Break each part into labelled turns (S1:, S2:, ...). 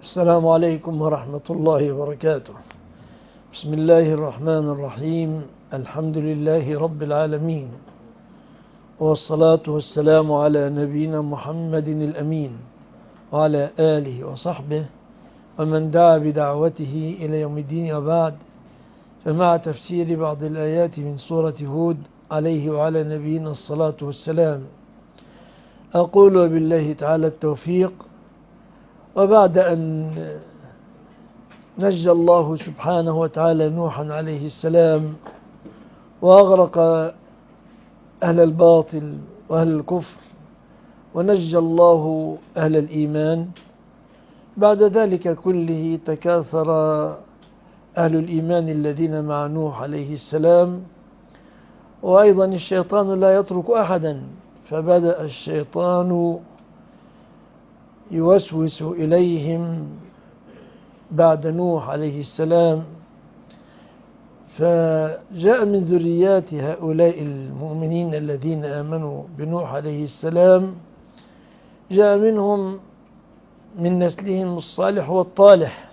S1: السلام عليكم ورحمة الله وبركاته. بسم الله الرحمن الرحيم. الحمد لله رب العالمين، والصلاة والسلام على نبينا محمد الأمين وعلى آله وصحبه ومن دعا بدعوته إلى يوم الدين. وبعد، فمع تفسير بعض الآيات من سورة هود عليه وعلى نبينا الصلاة والسلام، أقول بالله تعالى التوفيق. وبعد أن نجى الله سبحانه وتعالى نوحا عليه السلام وأغرق أهل الباطل وأهل الكفر، ونجى الله أهل الإيمان، بعد ذلك كله تكاثر أهل الإيمان الذين مع نوح عليه السلام. وأيضا الشيطان لا يترك أحدا، فبدأ الشيطان يوسوس إليهم بعد نوح عليه السلام، فجاء من ذريات هؤلاء المؤمنين الذين آمنوا بنوح عليه السلام، جاء منهم من نسلهم الصالح والطالح،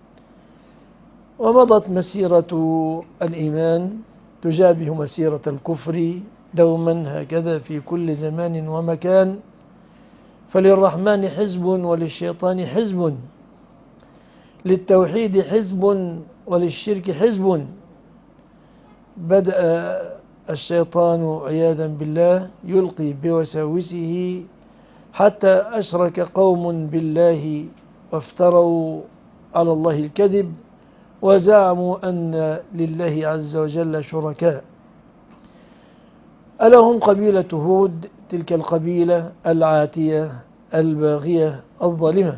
S1: ومضت مسيرة الإيمان تجابه مسيرة الكفر دوما، هكذا في كل زمان ومكان. فللرحمن حزب وللشيطان حزب، للتوحيد حزب وللشرك حزب. بدأ الشيطان عياذا بالله يلقي بوساوسه حتى أشرك قوم بالله وافتروا على الله الكذب وزعموا أن لله عز وجل شركاء. ألهم قبيلة هود، تلك القبيلة العاتية الباغية الظالمة،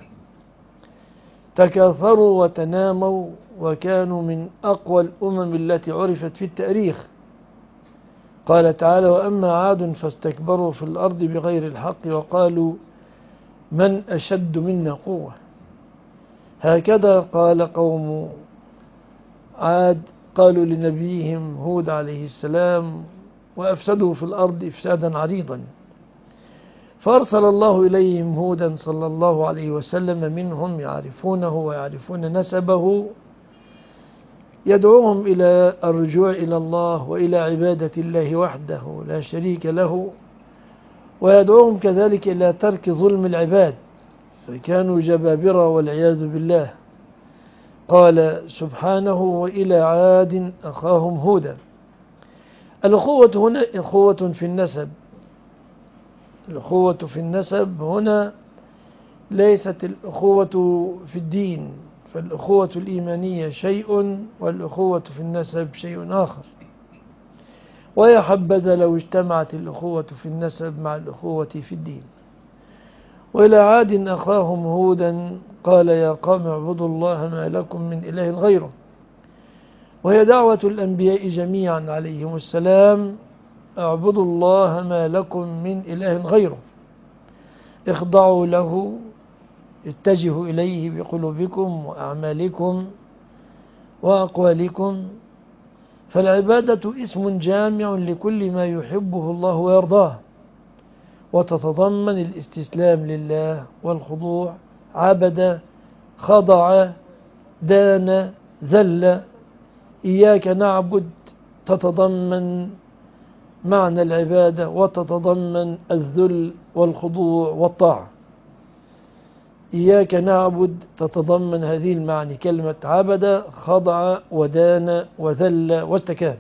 S1: تكاثروا وتناموا وكانوا من أقوى الأمم التي عرفت في التاريخ. قال تعالى: وأما عاد فاستكبروا في الأرض بغير الحق وقالوا من أشد منا قوة. هكذا قال قوم عاد، قالوا لنبيهم هود عليه السلام، وأفسدوا في الأرض إفسادا عريضا. فأرسل الله إليهم هودا صلى الله عليه وسلم، منهم يعرفونه ويعرفون نسبه، يدعوهم إلى الرجوع إلى الله وإلى عبادة الله وحده لا شريك له، ويدعوهم كذلك إلى ترك ظلم العباد، فكانوا جبابرة والعياذ بالله. قال سبحانه: وإلى عاد أخاهم هودا. الأخوة هنا أخوة في النسب. الأخوة في النسب هنا ليست الأخوة في الدين، فالأخوة الإيمانية شيء والأخوة في النسب شيء آخر. ويا حبذا لو اجتمعت الأخوة في النسب مع الأخوة في الدين. وإلى عاد أخاهم هودا قال يا قوم اعبدوا الله ما لكم من إله غيره. وهي دعوة الأنبياء جميعا عليهم السلام: اعبدوا الله ما لكم من إله غيره، اخضعوا له، اتجهوا إليه بقلوبكم وأعمالكم وأقوالكم. فالعبادة اسم جامع لكل ما يحبه الله ويرضاه، وتتضمن الاستسلام لله والخضوع. عبد، خضع، دان، ذل. إياك نعبد تتضمن معنى العبادة وتتضمن الذل والخضوع والطاعة. إياك نعبد تتضمن هذه المعاني، كلمة عبد، خضع، ودان، وذل، واستكان.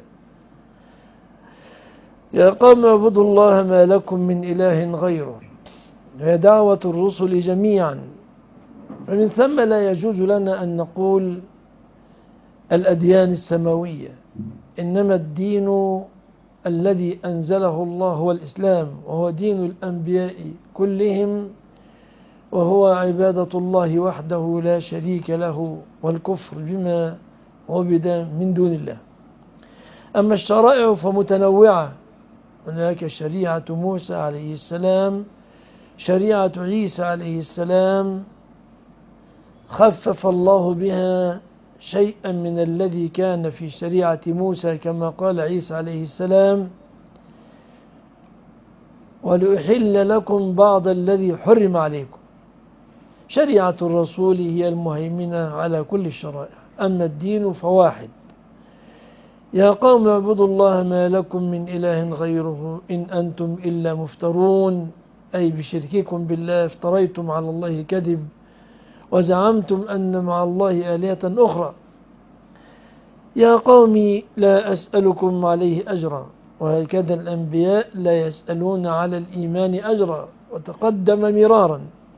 S1: يا قوم اعبدوا الله ما لكم من إله غيره. هي دعوة الرسل جميعا، فمن ثم لا يجوز لنا أن نقول الأديان السماوية، إنما الدين الذي أنزله الله هو الإسلام، وهو دين الأنبياء كلهم، وهو عبادة الله وحده لا شريك له، والكفر بما عبد من دون الله. أما الشرائع فمتنوعة، هناك شريعة موسى عليه السلام، شريعة عيسى عليه السلام خفف الله بها شيئا من الذي كان في شريعة موسى، كما قال عيسى عليه السلام: ولأحل لكم بعض الذي حرم عليكم. شريعة الرسول هي المهيمنة على كل الشرائع، أما الدين فواحد. يا قوم اعبدوا الله ما لكم من إله غيره إن أنتم إلا مفترون، أي بشرككم بالله افتريتم على الله الكذب وزعمتم أن مع الله آلهة أخرى. يا قوم لا أسألكم عليه أجرا، وهكذا الأنبياء لا يسألون على الإيمان أجرا. وتقدم مرارا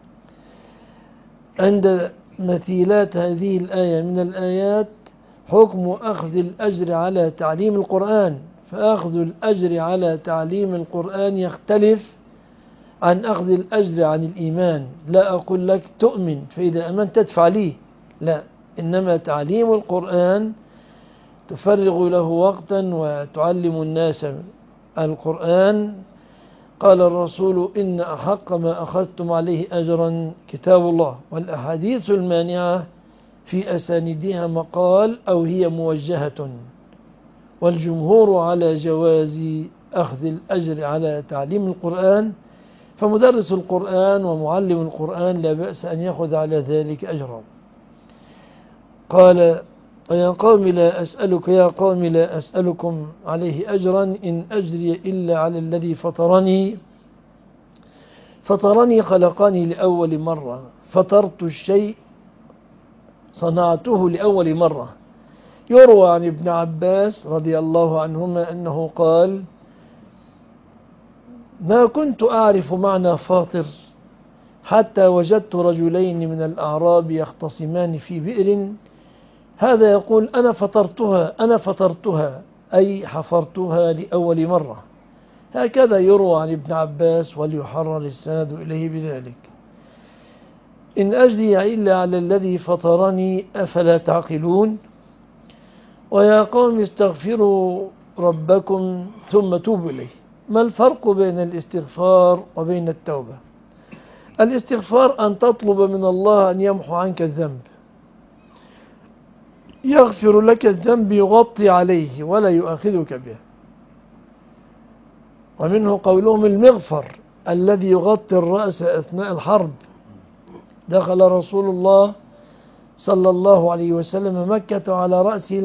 S1: عند مثيلات هذه الآية من الآيات حكم أخذ الأجر على تعليم القرآن، فأخذ الأجر على تعليم القرآن يختلف عن أخذ الأجر عن الإيمان. لا أقول لك تؤمن فإذا أمنت تدفع لي، لا، إنما تعليم القرآن تفرغ له وقتا وتعلم الناس القرآن. قال الرسول إن أحق ما أخذتم عليه أجرا كتاب الله، والأحاديث المانعة في أساندها مقال أو هي موجهة، والجمهور على جواز أخذ الأجر على تعليم القرآن، فمدرس القرآن ومعلم القرآن لا بأس أن يأخذ على ذلك أجرا. قال يا قوم لا أسألكم عليه أجرا إن أجري إلا على الذي فطرني خلقني لأول مرة، فطرت الشيء صنعته لأول مرة. يروى عن ابن عباس رضي الله عنهما أنه قال ما كنت أعرف معنى فاطر حتى وجدت رجلين من الأعراب يختصمان في بئر، هذا يقول أنا فطرتها أي حفرتها لأول مرة. هكذا يروى عن ابن عباس وليحرر السند إليه بذلك. إن أجري إلا على الذي فطرني أفلا تعقلون. ويا قوم استغفروا ربكم ثم توبوا إليه. ما الفرق بين الاستغفار وبين التوبة؟ الاستغفار أن تطلب من الله أن يمحو عنك الذنب، يغفر لك الذنب يغطي عليه ولا يؤاخذك به. ومنه قولهم المغفر الذي يغطي الرأس أثناء الحرب. دخل رسول الله صلى الله عليه وسلم مكة على رأسه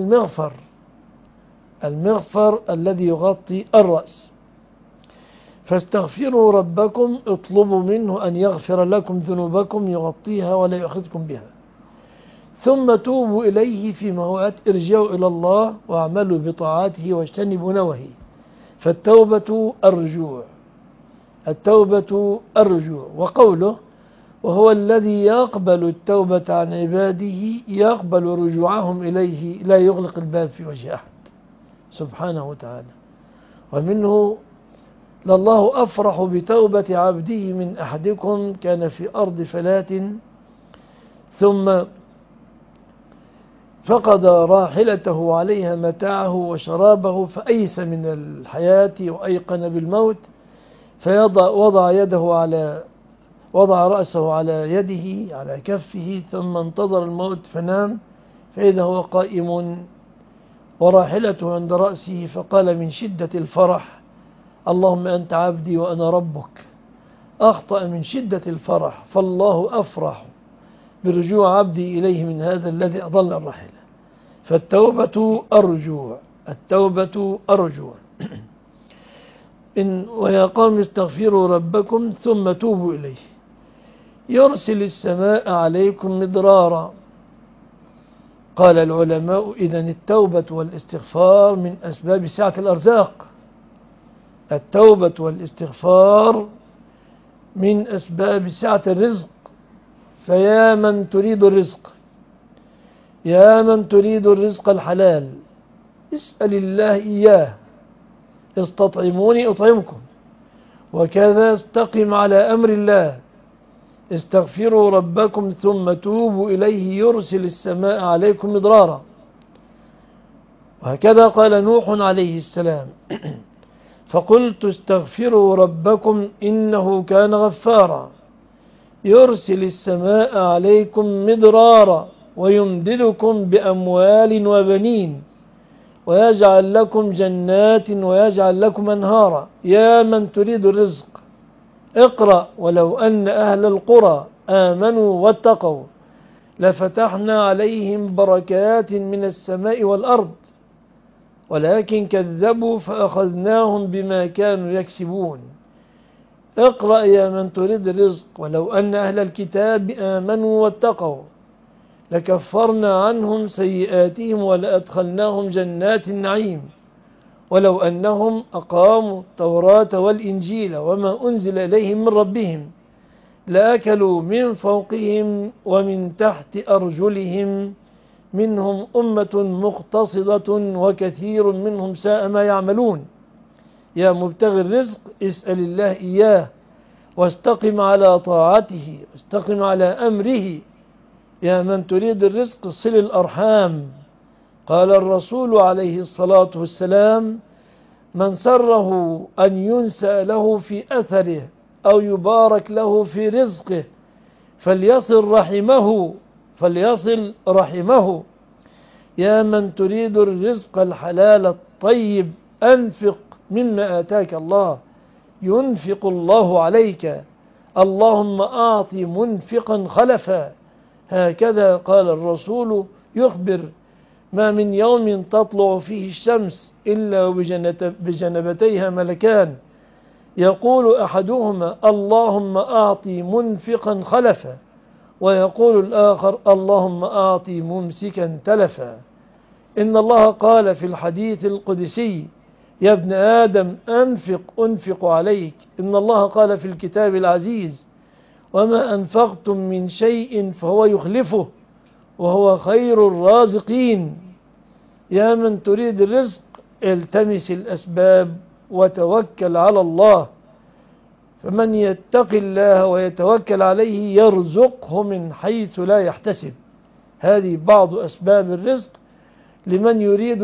S1: المغفر الذي يغطي الرأس. فاستغفروا ربكم، اطلبوا منه أن يغفر لكم ذنوبكم يغطيها ولا يؤاخذكم بها. ثم توبوا إليه في موات، ارجعوا إلى الله واعملوا بطاعاته واجتنبوا نواهيه. فالتوبة الرجوع. وقوله وهو الذي يقبل التوبة عن عباده يقبل رجوعهم إليه لا يغلق الباب في وجه أحد سبحانه وتعالى. ومنه لله أفرح بتوبة عبده من أحدكم كان في أرض فلاة ثم فقد راحلته عليها متاعه وشرابه فأيس من الحياة وأيقن بالموت، وضع رأسه على يده على كفه ثم انتظر الموت فنام، فإذا هو قائم وراحلته عند رأسه، فقال من شدة الفرح اللهم أنت عبدي وأنا ربك. أخطأ من شدة الفرح، فالله أفرح برجوع عبدي إليه من هذا الذي أضل الرحلة. فالتوبة الرجوع. ويا قوم استغفروا ربكم ثم توبوا إليه يرسل السماء عليكم مدرارا. قال العلماء إذن التوبة والاستغفار من أسباب سعة الأرزاق. التوبة والاستغفار من أسباب سعة الرزق. فيا من تريد الرزق الحلال اسأل الله إياه. استطعموني أطعمكم، وكذا استقم على أمر الله. استغفروا ربكم ثم توبوا إليه يرسل السماء عليكم مدرارا. وهكذا قال نوح عليه السلام فقلت استغفروا ربكم إنه كان غفارا يرسل السماء عليكم مدرارا ويمددكم بأموال وبنين ويجعل لكم جنات ويجعل لكم أنهارا. يا من تريد الرزق اقرأ ولو أن أهل القرى آمنوا واتقوا لفتحنا عليهم بركات من السماء والأرض ولكن كذبوا فأخذناهم بما كانوا يكسبون. اقرأ يا من تريد الرزق. ولو أن أهل الكتاب آمنوا واتقوا لكفرنا عنهم سيئاتهم ولأدخلناهم جنات النعيم ولو أنهم أقاموا التوراة والإنجيل وما أنزل إليهم من ربهم لأكلوا من فوقهم ومن تحت أرجلهم منهم أمة مقتصدة وكثير منهم ساء ما يعملون. يا مبتغي الرزق اسأل الله إياه واستقم على طاعته واستقم على أمره. يا من تريد الرزق صل الأرحام. قال الرسول عليه الصلاة والسلام من سره أن ينسأ له في أثره أو يبارك له في رزقه فليصل رحمه. يا من تريد الرزق الحلال الطيب أنفق مما آتاك الله ينفق الله عليك. اللهم أعط منفقا خلفا. هكذا قال الرسول يخبر ما من يوم تطلع فيه الشمس إلا بجنبتيها ملكان يقول أحدهما اللهم أعطي منفقا خلفا ويقول الآخر اللهم أعطي ممسكا تلفا. إن الله قال في الحديث القدسي يا ابن آدم أنفق عليك. إن الله قال في الكتاب العزيز وما أنفقتم من شيء فهو يخلفه وهو خير الرازقين. يا من تريد الرزق التمس الأسباب وتوكل على الله فمن يتق الله ويتوكل عليه يرزقه من حيث لا يحتسب. هذه بعض أسباب الرزق لمن يريد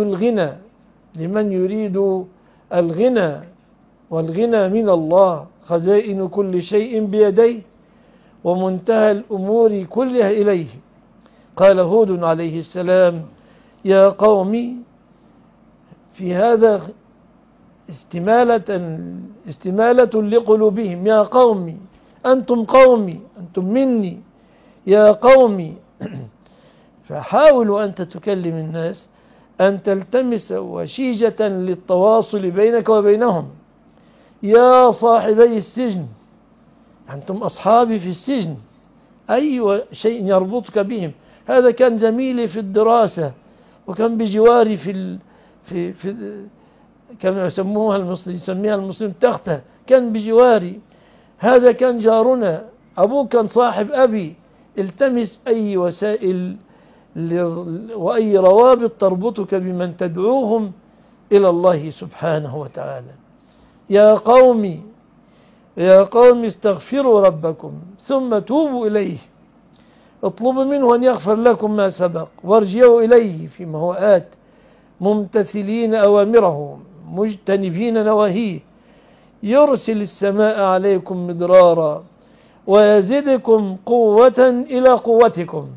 S1: الغنى والغنى من الله. خزائن كل شيء بيديه ومنتهى الأمور كلها إليه. قال هود عليه السلام يا قوم في هذا استمالة لقلوبهم يا قومي أنتم قومي أنتم مني يا قومي. فحاولوا أنت تكلم الناس أن تلتمس وشيجة للتواصل بينك وبينهم. يا صاحبي السجن أنتم أصحابي في السجن أي شيء يربطك بهم. هذا كان زميلي في الدراسة وكان بجواري في كما يسميها المسلم تختة كان بجواري. هذا كان جارنا أبوه كان صاحب أبي. التمس أي وسائل وأي روابط تربطك بمن تدعوهم إلى الله سبحانه وتعالى. يا قوم استغفروا ربكم ثم توبوا إليه اطلبوا منه أن يغفر لكم ما سبق وارجعوا إليه فيما هو آت ممتثلين أوامره مجتنبين نواهيه يرسل السماء عليكم مدرارا ويزدكم قوة إلى قوتكم.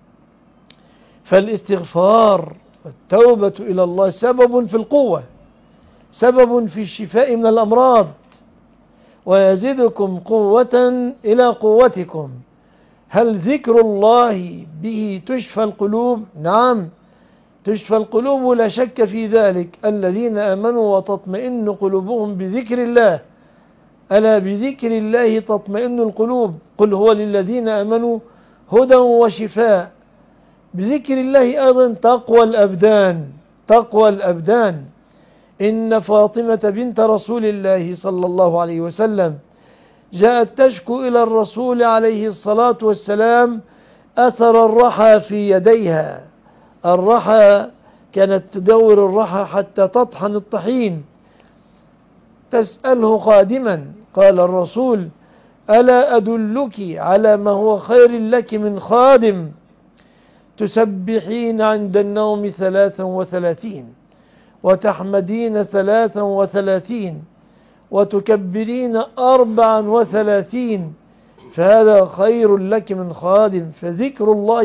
S1: فالاستغفار والتوبة إلى الله سبب في القوة سبب في الشفاء من الأمراض. ويزدكم قوة إلى قوتكم. هل ذكر الله به تشفى القلوب؟ نعم تشفى القلوب لا شك في ذلك. الذين آمنوا وتطمئن قلوبهم بذكر الله. ألا بذكر الله تطمئن القلوب. قل هو للذين آمنوا هدى وشفاء. بذكر الله أيضا تقوى الأبدان. إن فاطمة بنت رسول الله صلى الله عليه وسلم جاءت تشكو إلى الرسول عليه الصلاة والسلام أثر الرحى في يديها. الرحى كانت تدور الرحى حتى تطحن الطحين. تسأله خادما قال الرسول ألا أدلك على ما هو خير لك من خادم تسبحين عند النوم 33 وتحمدين 33 وتكبرين 34 فهذا خير لك من خادم. فذكر الله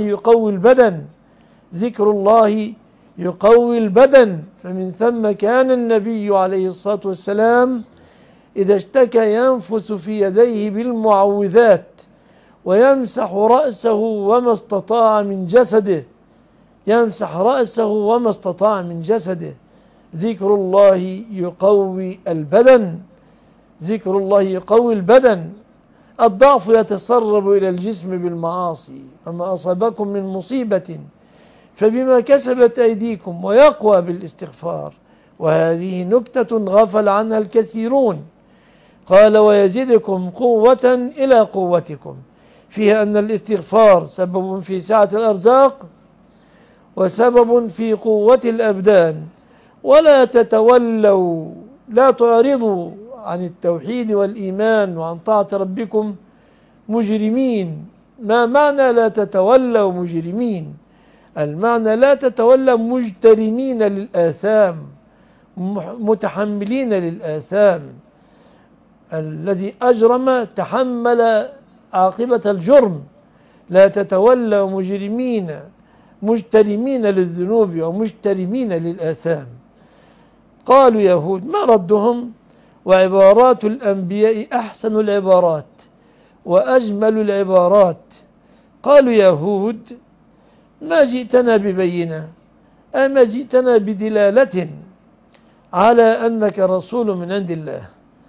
S1: يقوي البدن. فمن ثم كان النبي عليه الصلاة والسلام إذا اشتكى ينفس في يديه بالمعوذات ويمسح رأسه وما استطاع من جسده، يمسح رأسه وما استطاع من جسده. ذكر الله يقوي البدن، ذكر الله يقوي البدن. الضعف يتسرب إلى الجسم بالمعاصي، وما أصابكم من مصيبة فبما كسبت أيديكم، ويقوى بالاستغفار. وهذه نكتة غفل عنها الكثيرون. قال ويزيدكم قوة إلى قوتكم، فيها أن الاستغفار سبب في سعة الأرزاق وسبب في قوة الأبدان. ولا تتولوا، لا تعرضوا عن التوحيد والإيمان وعن طاعة ربكم مجرمين. ما معنى لا تتولوا مجرمين؟ المعنى لا تتولوا مجترمين للآثام، متحملين للآثام. الذي أجرم تحمل عاقبة الجرم. لا تتولوا مجرمين مجترمين للذنوب ومجترمين للآثام. قالوا يهود، ما ردهم؟ وعبارات الأنبياء أحسن العبارات وأجمل العبارات. قالوا يهود ما جئتنا ببينة، أما جئتنا بدلالة على أنك رسول من عند الله.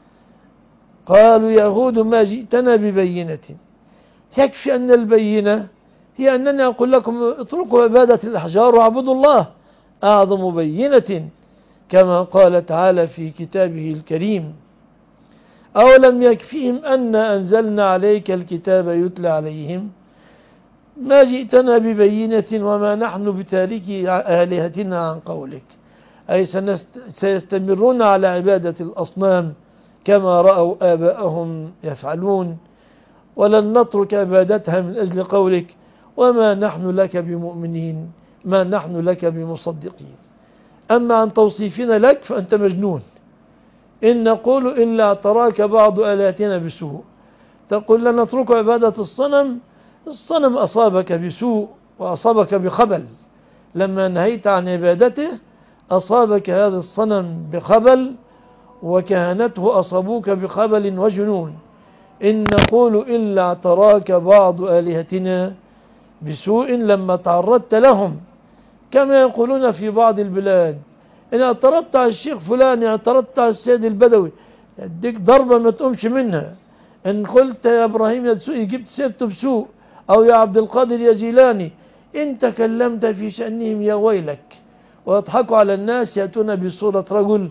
S1: قالوا يهود ما جئتنا ببينة. يكفي أن البينة هي أنني أقول لكم اتركوا عبادة الأحجار واعبدوا الله، أعظم بينة، كما قال تعالى في كتابه الكريم: أولم يكفيهم أن أنزلنا عليك الكتاب يتلى عليهم. ما جئتنا ببينة وما نحن بتاركي آلهتنا عن قولك، أي سيستمرون على عبادة الأصنام كما رأوا آباءهم يفعلون، ولن نترك عبادتها من أجل قولك وما نحن لك بمؤمنين، ما نحن لك بمصدقين. أما عن توصيفنا لك فأنت مجنون. إن نقول إلا اعتراك بعض آلهتنا بسوء. تقول لن نترك عبادة الصنم، الصنم أصابك بسوء وأصابك بخبل. لما نهيت عن عبادته أصابك هذا الصنم بخبل، وكهنته أصابوك بخبل وجنون. إن نقول إلا اعتراك بعض آلهتنا بسوء لما تعرضت لهم، كما يقولون في بعض البلاد: إن اعترضت على الشيخ فلان، اعترضت على السيد البدوي، يديك ضربة ما تقومش منها. إن قلت يا إبراهيم يا دسوقي جبت سيرته بسوء، أو يا عبد القادر يا جيلاني، إن تكلمت في شأنهم يا ويلك. ويضحكوا على الناس، يأتون بصورة رجل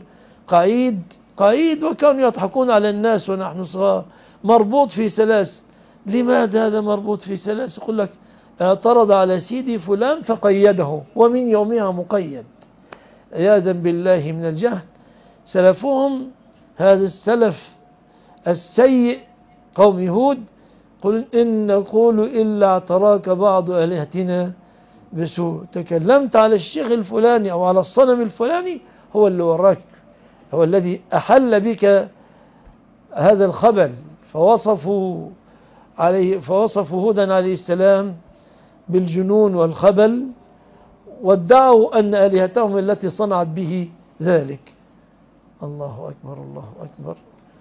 S1: قعيد وكانوا يضحكون على الناس ونحن صغار، مربوط في سلاسل. لماذا هذا مربوط في سلاسل؟ يقول لك اعترض على سيدي فلان فقيده، ومن يومها مقيد. عياذا بالله من الجهل. سلفهم هذا السلف السيء قوم يهود: قل إن نقول إلا اعتراك بعض آلهتنا بسوء. تكلمت على الشيخ الفلاني أو على الصنم الفلاني، هو اللي وراك، هو الذي أحل بك هذا الخبل. فوصفوا هودا عليه السلام بالجنون والخبل، وادعوا أن آلهتهم التي صنعت به ذلك. الله أكبر، الله أكبر.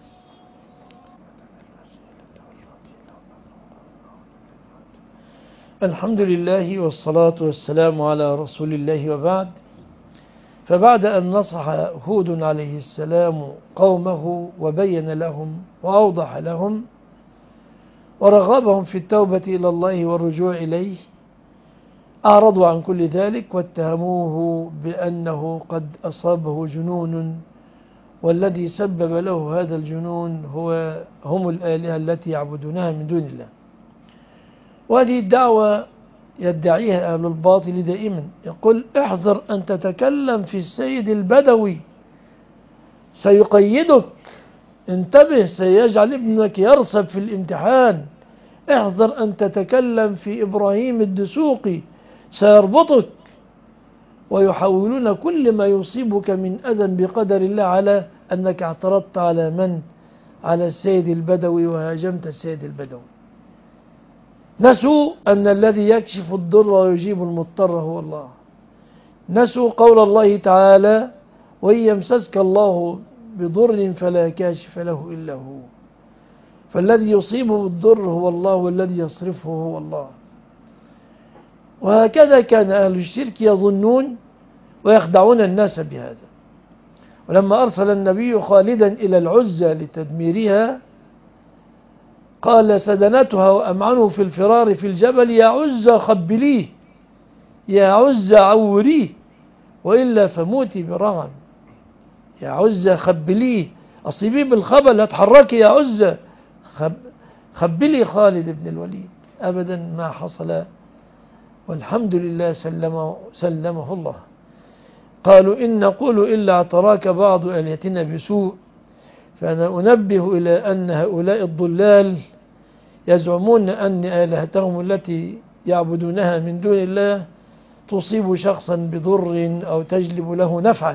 S1: الحمد لله والصلاة والسلام على رسول الله، وبعد. فبعد أن نصح هود عليه السلام قومه وبين لهم وأوضح لهم ورغبهم في التوبة إلى الله والرجوع إليه، أعرضوا عن كل ذلك واتهموه بأنه قد أصابه جنون، والذي سبب له هذا الجنون هم الآلهة التي يعبدونها من دون الله. وهذه الدعوة يدعيها أهل الباطل دائما. يقول: احذر أن تتكلم في السيد البدوي، سيقيدك، انتبه، سيجعل ابنك يرسب في الامتحان. احذر أن تتكلم في إبراهيم الدسوقي، سيربطك. ويحاولون كل ما يصيبك من أذى بقدر الله على أنك اعترضت على من؟ على السيد البدوي وهاجمت السيد البدوي. نسوا أن الذي يكشف الضر ويجيب المضطر هو الله. نسوا قول الله تعالى: وإن يمسسك الله بضر فلا كاشف له إلا هو. فالذي يصيبه الضر هو الله، والذي يصرفه هو الله. وهكذا كان أهل الشرك يظنون ويخدعون الناس بهذا. ولما أرسل النبي خالدا إلى العزى لتدميرها قال سدنتها وأمعنه في الفرار في الجبل: يا عزى خبليه، يا عزى عوريه، وإلا فموتي برغم. يا عزى خبليه، أصيبيه بالخبل، اتحركي يا عزى، خبلي خالد بن الوليد. أبدا ما حصل، والحمد لله سلمه الله. قالوا إن نقول إلا اعتراك بعض آلهتنا بسوء. فأنا أنبه إلى أن هؤلاء الضلال يزعمون أن آلهتهم التي يعبدونها من دون الله تصيب شخصا بضر أو تجلب له نفعا،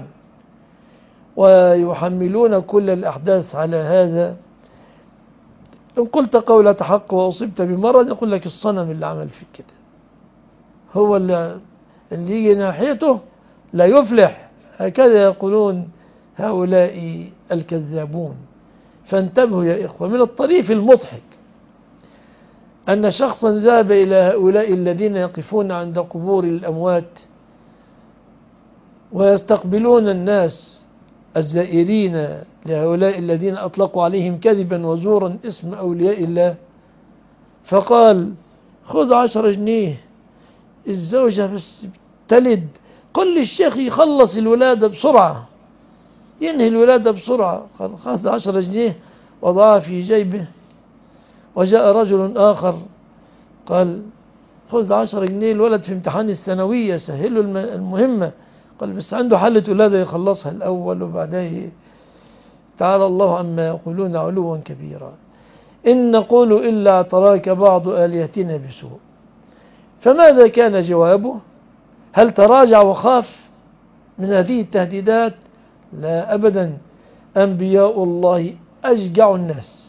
S1: ويحملون كل الأحداث على هذا. إن قلت قولة حق وأصبت بمرض يقول لك الصنم اللي عمل فيك كده، هو اللي يجي ناحيته لا يفلح. هكذا يقولون هؤلاء الكذابون. فانتبهوا يا إخوة. من الطريف المضحك أن شخصا ذهب إلى هؤلاء الذين يقفون عند قبور الأموات ويستقبلون الناس الزائرين لهؤلاء الذين أطلقوا عليهم كذبا وزورا اسم أولياء الله، فقال: خذ 10 جنيه، الزوجة بس تلد، قل للشيخ يخلص الولادة بسرعة، ينهي الولادة بسرعة. خذ 10 جنيه وضعها في جيبه. وجاء رجل آخر قال: خذ 10 جنيه، الولد في امتحان الثانوية، سهله المهمة. قال: بس عنده حلة ولادة يخلصها الأول وبعدين. تعالى الله عما يقولون علوا كبيرا. إن نقول إلا اعتراك بعض آلهتنا بسوء. فماذا كان جوابه؟ هل تراجع وخاف من هذه التهديدات؟ لا أبدا. أنبياء الله أشجع الناس،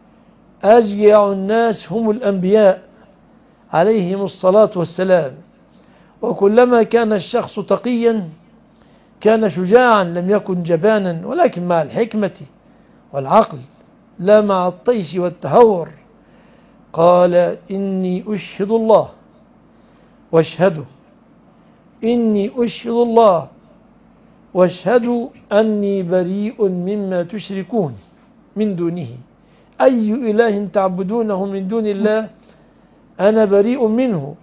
S1: أشجع الناس هم الأنبياء عليهم الصلاة والسلام. وكلما كان الشخص تقيا كان شجاعا، لم يكن جبانا، ولكن مع الحكمة والعقل لا مع الطيش والتهور. قال: إني أشهد الله واشهدوا، إني أشهد الله واشهدوا أني بريء مما تشركون من دونه. أي إله تعبدونه من دون الله أنا بريء منه،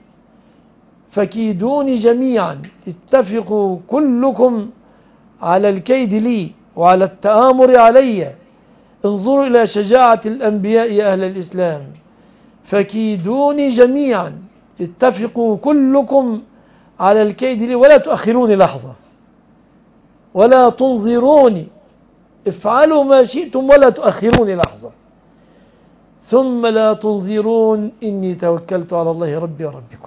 S1: فكيدوني جميعا، اتفقوا كلكم على الكيد لي وعلى التآمر علي. انظروا إلى شجاعة الأنبياء يا أهل الإسلام. فكيدوني جميعا، اتفقوا كلكم على الكيد لي ولا تؤخروني لحظة، ولا تنظروني، افعلوا ما شئتم ولا تؤخروني لحظة. ثم لا تنظرون إني توكلت على الله ربي وربكم.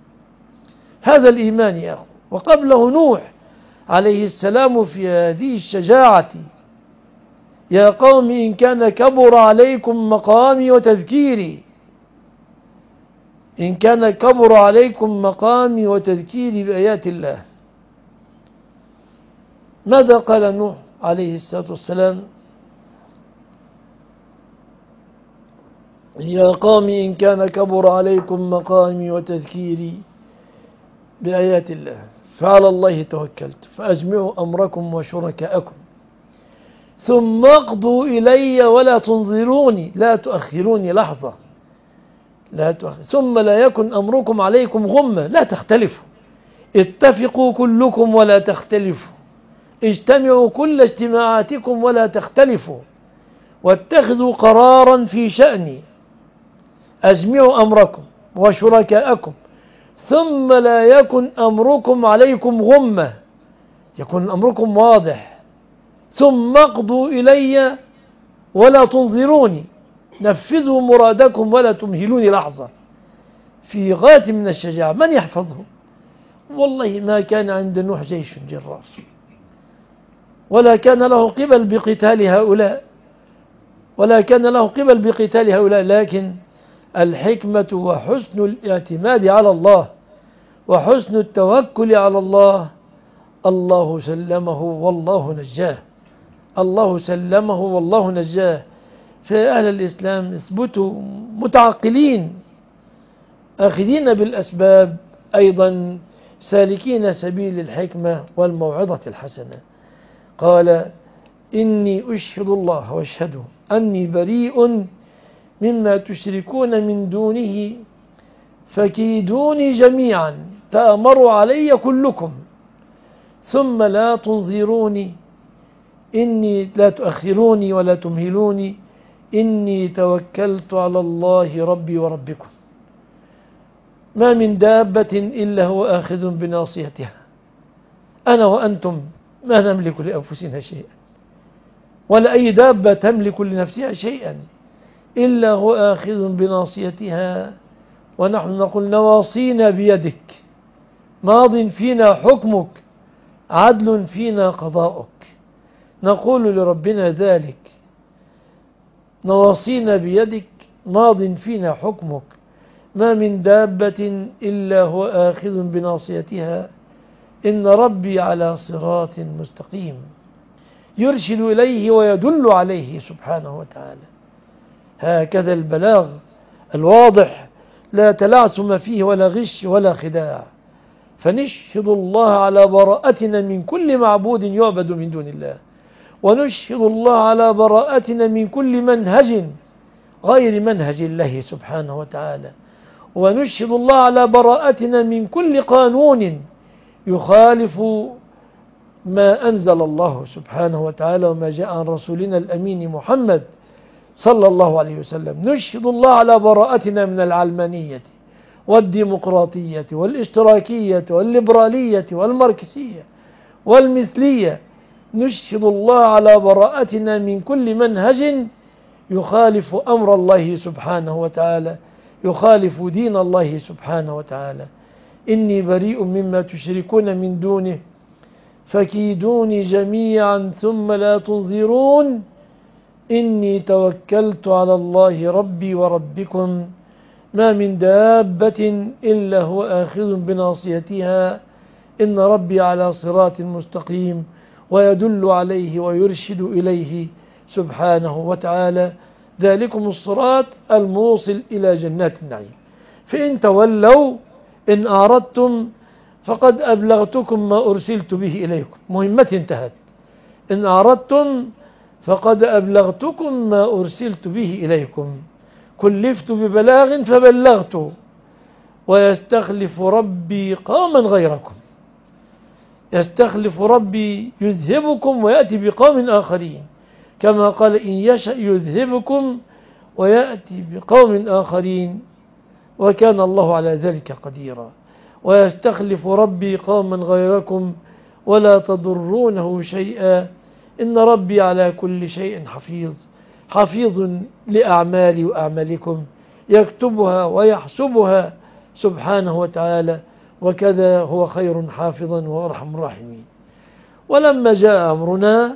S1: هذا الإيمان يا أخو. وقبله نوح عليه السلام في هذه الشجاعة: يا قوم إن كان كبر عليكم مقامي وتذكيري، إن كان كبر عليكم مقامي وتذكيري بآيات الله. ماذا قال نوح عليه الصلاة والسلام؟ يا قوم إن كان كبر عليكم مقامي وتذكيري بآيات الله فعلى الله توكلت فأجمعوا أمركم وشركاءكم ثم اقضوا إلي ولا تنظروني، لا تؤخروني لحظة، ثم لا يكن أمركم عليكم غمة، لا تختلفوا، اتفقوا كلكم ولا تختلفوا، اجتمعوا كل اجتماعاتكم ولا تختلفوا، واتخذوا قرارا في شأني، أجمعوا أمركم وشركاءكم ثم لا يكن أمركم عليكم غمة، يكون أمركم واضح، ثم اقضوا إلي ولا تنظروني، نفذوا مرادكم ولا تمهلوني لحظة. في غاية من الشجاعة. من يحفظه؟ والله ما كان عند نوح جيش جرار، ولا كان له قبل بقتال هؤلاء، لكن الحكمة وحسن الاعتماد على الله وحسن التوكل على الله. الله سلمه والله نجاه، الله سلمه والله نجاه. فأهل الإسلام اثبتوا متعقلين آخذين بالأسباب، أيضا سالكين سبيل الحكمة والموعظة الحسنة. قال إني أشهد الله واشهدوا أني بريء مما تشركون من دونه فكيدوني جميعا تأمروا علي كلكم ثم لا تنظروني، إني لا تؤخروني ولا تمهلوني، إني توكلت على الله ربي وربكم ما من دابة إلا هو آخذ بناصيتها. أنا وأنتم ما نملك لأنفسنا شيئا، ولا أي دابة تملك لنفسها شيئا إلا هو آخذ بناصيتها، ونحن نقول نواصينا بيدك، ماض فينا حكمك، عدل فينا قضاؤك. نقول لربنا ذلك: نواصينا بيدك، ماض فينا حكمك، ما من دابة إلا هو آخذ بناصيتها، إن ربي على صراط مستقيم. يرشد إليه ويدل عليه سبحانه وتعالى. هكذا البلاغ الواضح لا تلعثم فيه ولا غش ولا خداع. فنشهد الله على براءتنا من كل معبود يعبد من دون الله، ونشهد الله على براءتنا من كل منهج غير منهج الله سبحانه وتعالى، ونشهد الله على براءتنا من كل قانون يخالف ما أنزل الله سبحانه وتعالى وما جاء عن رسولنا الأمين محمد صلى الله عليه وسلم. نشهد الله على براءتنا من العلمانية والديمقراطية والاشتراكية والليبرالية والماركسية والمثلية. نشهد الله على براءتنا من كل منهج يخالف أمر الله سبحانه وتعالى، يخالف دين الله سبحانه وتعالى. إني بريء مما تشركون من دونه فكيدوني جميعا ثم لا تنظرون، إني توكلت على الله ربي وربكم ما من دابة إلا هو آخذ بناصيتها، إن ربي على صراط مستقيم. ويدل عليه ويرشد إليه سبحانه وتعالى. ذلكم الصراط الموصل إلى جنات النعيم. فإن تولوا إن أعرضتم فقد أبلغتكم ما أرسلت به إليكم. مهمتي انتهت. إن أعرضتم فقد أبلغتكم ما أرسلت به إليكم، كلفت ببلاغ فبلغت، ويستخلف ربي قوما غيركم. يستخلف ربي يذهبكم ويأتي بقوم آخرين، كما قال إن يشأ يذهبكم ويأتي بقوم آخرين، وكان الله على ذلك قديرا. ويستخلف ربي قوما غيركم ولا تضرونه شيئا، إن ربي على كل شيء حفيظ. حفيظ لأعمالي وأعمالكم، يكتبها ويحسبها سبحانه وتعالى، وكذا هو خير حافظا وأرحم الراحمين. ولما جاء أمرنا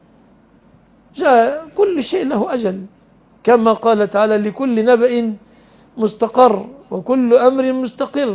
S1: جاء كل شيء له أجل، كما قال تعالى لكل نبأ مستقر وكل أمر مستقر.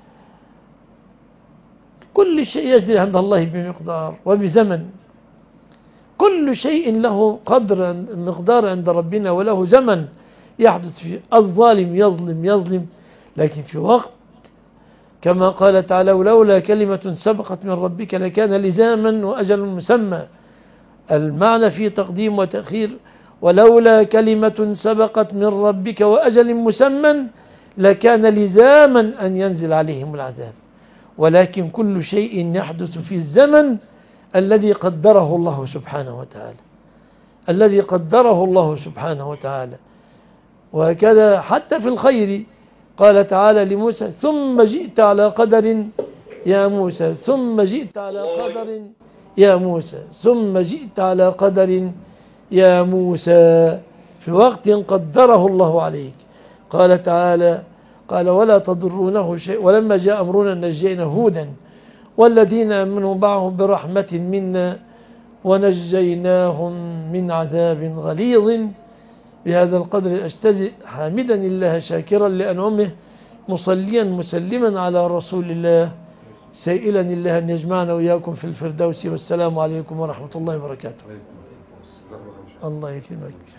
S1: كل شيء يجري عند الله بمقدار وبزمن، كل شيء له قدر مقدار عند ربنا وله زمن يحدث فيه. الظالم يظلم لكن في وقت، كما قال تعالى ولولا كلمة سبقت من ربك لكان لزاما وأجل مسمى. المعنى في تقديم وتأخير. ولولا كلمة سبقت من ربك وأجل مسمى لكان لزاما أن ينزل عليهم العذاب، ولكن كل شيء يحدث في الزمن الذي قدره الله سبحانه وتعالى، الذي قدره الله سبحانه وتعالى. وهكذا حتى في الخير قال تعالى لموسى ثم جئت على قدر يا موسى، ثم جئت على قدر يا موسى، ثم جئت على قدر يا موسى، في وقت قدره الله عليك. قال تعالى قال ولا تضرونه شيء، ولما جاء أمرنا نجينا هودا والذين آمنوا معه برحمة منا ونجيناهم من عذاب غليظ. بهذا القدر أجتزئ حامدا الله شاكرا لأنعمه، مصليا مسلما على رسول الله، سائلا الله أن يجمعنا وإياكم في الفردوس. والسلام عليكم ورحمة الله وبركاته. الله يكرمك.